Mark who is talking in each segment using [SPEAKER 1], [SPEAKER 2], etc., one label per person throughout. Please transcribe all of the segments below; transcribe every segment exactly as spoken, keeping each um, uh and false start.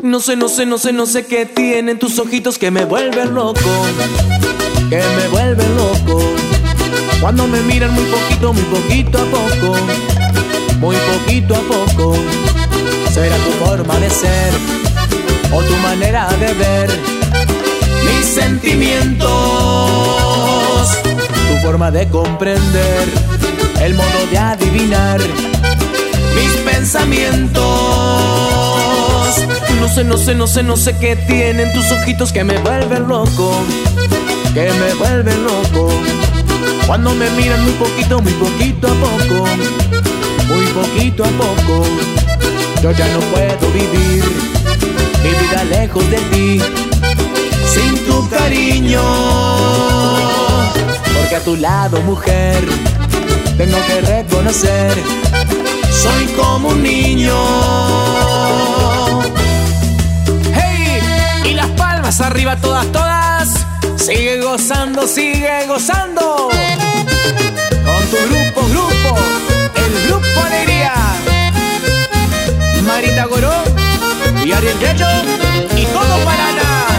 [SPEAKER 1] No sé, no sé, no sé, no sé qué tienen tus ojitos que me vuelven loco, que me vuelven loco. Cuando me miran muy poquito, muy poquito a poco, muy poquito a poco. Será tu forma de ser o tu manera de ver mis sentimientos, tu forma de comprender, el modo de adivinar mis pensamientos. No sé, no sé, no sé, no sé qué tienen tus ojitos que me vuelven loco, que me vuelven loco. Cuando me miran muy poquito, muy poquito a poco, muy poquito a poco. Yo ya no puedo vivir mi vida lejos de ti, sin tu cariño. Porque a tu lado, mujer, tengo que reconocer, soy como un niño. ¡Hey! Y las palmas arriba todas, todas. Sigue gozando, sigue gozando. Con tu grupo, grupo, el Grupo Alegría. Marita Goró y Ariel Yello y todo para nada.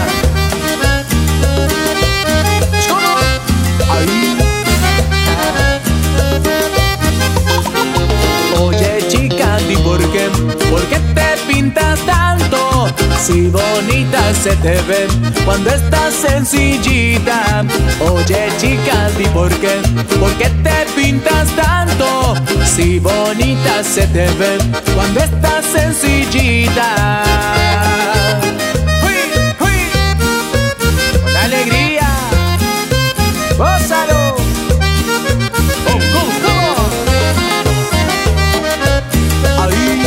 [SPEAKER 1] Oye chica, ¿y por qué? ¿Por qué te pintas tanto? Si bonita se te ve cuando estás sencillita. Oye chica, ¿y por qué? ¿Por qué te pintas tanto? Si bonita se te ve cuando estás sencillita. ¡Hui, hui! Con alegría, gózalo. ¡Oh, oh, oh! Ahí.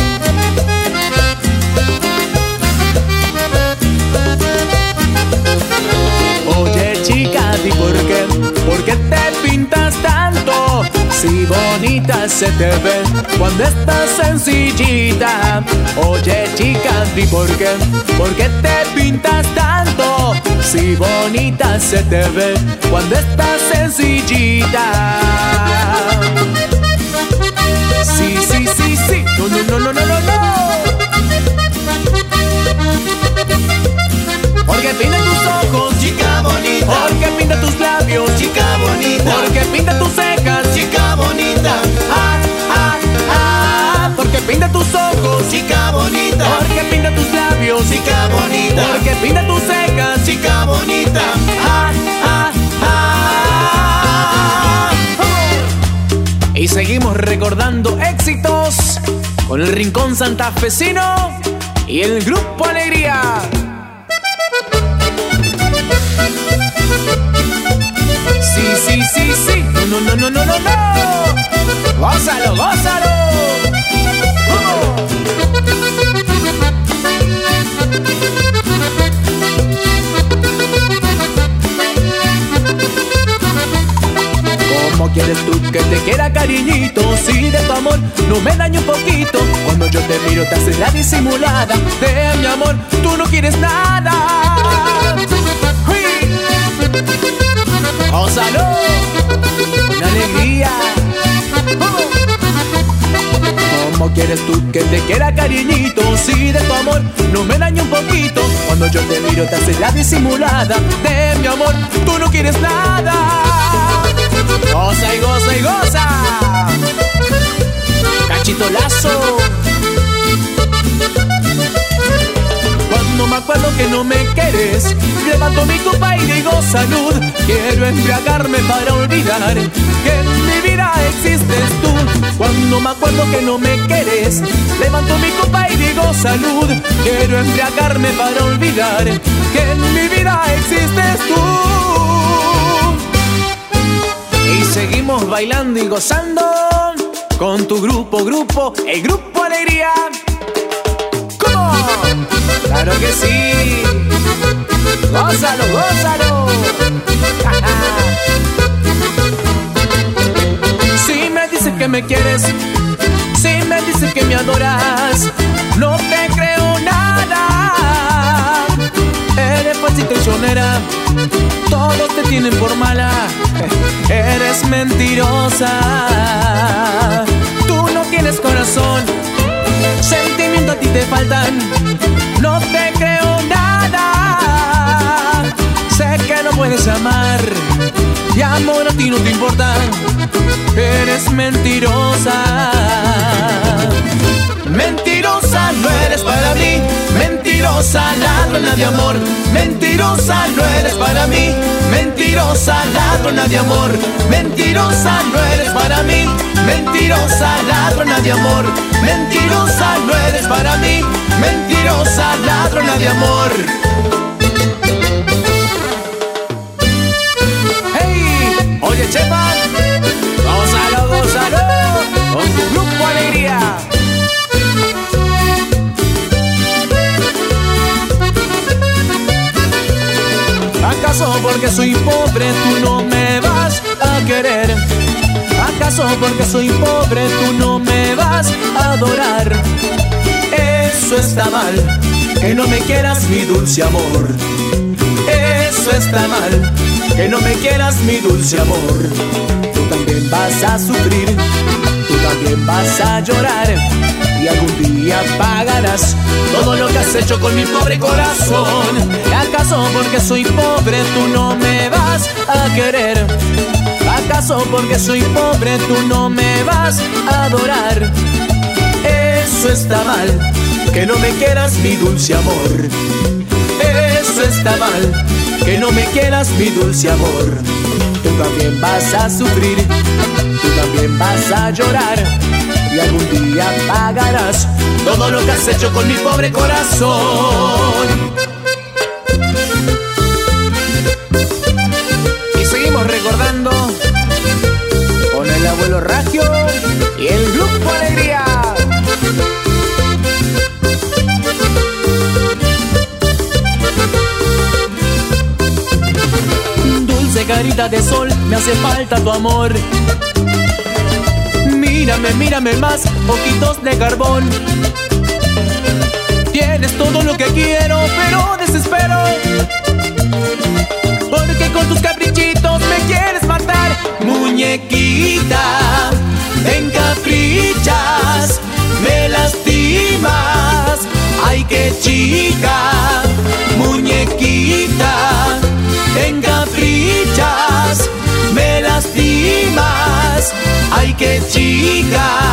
[SPEAKER 1] Oye chica, ¿y por qué? ¿Por qué te pintas tanto? Si bonita se te ve cuando estás sencillita. Oye chica, ¿y por qué? ¿Por qué te pintas tanto? Si bonita se te ve cuando estás sencillita. Sí, sí, sí, sí. No, no, no, no, no, no, no. Porque pinta tus ojos,
[SPEAKER 2] chica bonita.
[SPEAKER 1] Porque pinta tus labios,
[SPEAKER 2] chica bonita.
[SPEAKER 1] Porque pinta tus cejas,
[SPEAKER 2] chica bonita.
[SPEAKER 1] Ah, ah, ah. Porque pinta tus ojos,
[SPEAKER 2] chica bonita.
[SPEAKER 1] Porque pinta tus labios,
[SPEAKER 2] chica bonita.
[SPEAKER 1] Porque pinta tus cejas,
[SPEAKER 2] chica bonita.
[SPEAKER 1] Ah, ah, ah. Oh. Y seguimos recordando éxitos con el Rincón Santafesino y el Grupo Alegría. Sí, sí, sí, sí. No, no, no, no, no, no. Gózalo, gózalo. Oh. ¿Cómo quieres tú que te quiera, cariñito? Si de tu amor no me daño un poquito. Cuando yo te miro te haces la disimulada. De mi amor tú no quieres nada. ¡Uy! ¡Gózalo! ¡Con alegría! ¡Oh! ¿Cómo quieres tú que te quiera, cariñito? Si de tu amor no me daño un poquito. Cuando yo te miro te haces la disimulada. De mi amor tú no quieres nada. Goza y goza y goza. Cachito Lazo. Cuando me acuerdo que no me quieres, levanto mi copa y digo salud. Quiero embriagarme para olvidar que en mi vida existes tú. Cuando me acuerdo que no me quieres, levanto mi copa y digo salud. Quiero embriagarme para olvidar que en mi vida existes tú. Y seguimos bailando y gozando con tu grupo, grupo, el Grupo Alegría. ¿Cómo? ¡Claro que sí! ¡Gózalo, gózalo! Si me dices que me quieres, si me dices que me adoras, no te creo nada. Eres falsa y traicionera, todos te tienen por mala. Eres mentirosa, tú no tienes corazón, sentimiento ti te faltan, no te creo nada. Sé que no puedes amar y amor a ti no te importa. Eres mentirosa.
[SPEAKER 2] Mentirosa no eres para mí, mentirosa, ladrona de amor. Mentirosa no eres para mí, mentirosa, ladrona de amor. Mentirosa no eres para mí, mentirosa, ladrona de amor. Mentirosa no eres para mí, mentirosa, ladrona de amor.
[SPEAKER 1] Hey, oye Chema, gózalo, gózalo con tu grupo Alegría. ¿Acaso porque soy pobre tú no me vas a querer? ¿Acaso porque soy pobre tú no me vas a adorar? Eso está mal, que no me quieras mi dulce amor. Eso está mal, que no me quieras mi dulce amor. Tú también vas a sufrir, tú también vas a llorar, y algún día pagarás todo lo que has hecho con mi pobre corazón. ¿Acaso porque soy pobre tú no me vas a querer? ¿Acaso porque soy pobre tú no me vas a adorar? Eso está mal, que no me quieras mi dulce amor. Eso está mal, que no me quieras mi dulce amor. Tú también vas a sufrir, tú también vas a llorar, y algún día pagarás todo lo que has hecho con mi pobre corazón. Y seguimos recordando con el abuelo Ragio y el grupo Alegría. Dulce carita de sol, me hace falta tu amor. Mírame, mírame más, ojitos de carbón. Tienes todo lo que quiero, pero desespero, porque con tus caprichitos me quieres matar. Muñequita, te encaprichas, me lastimas. Ay, qué chica. Muñequita, te encaprichas, me lastimas. Ay, qué chica.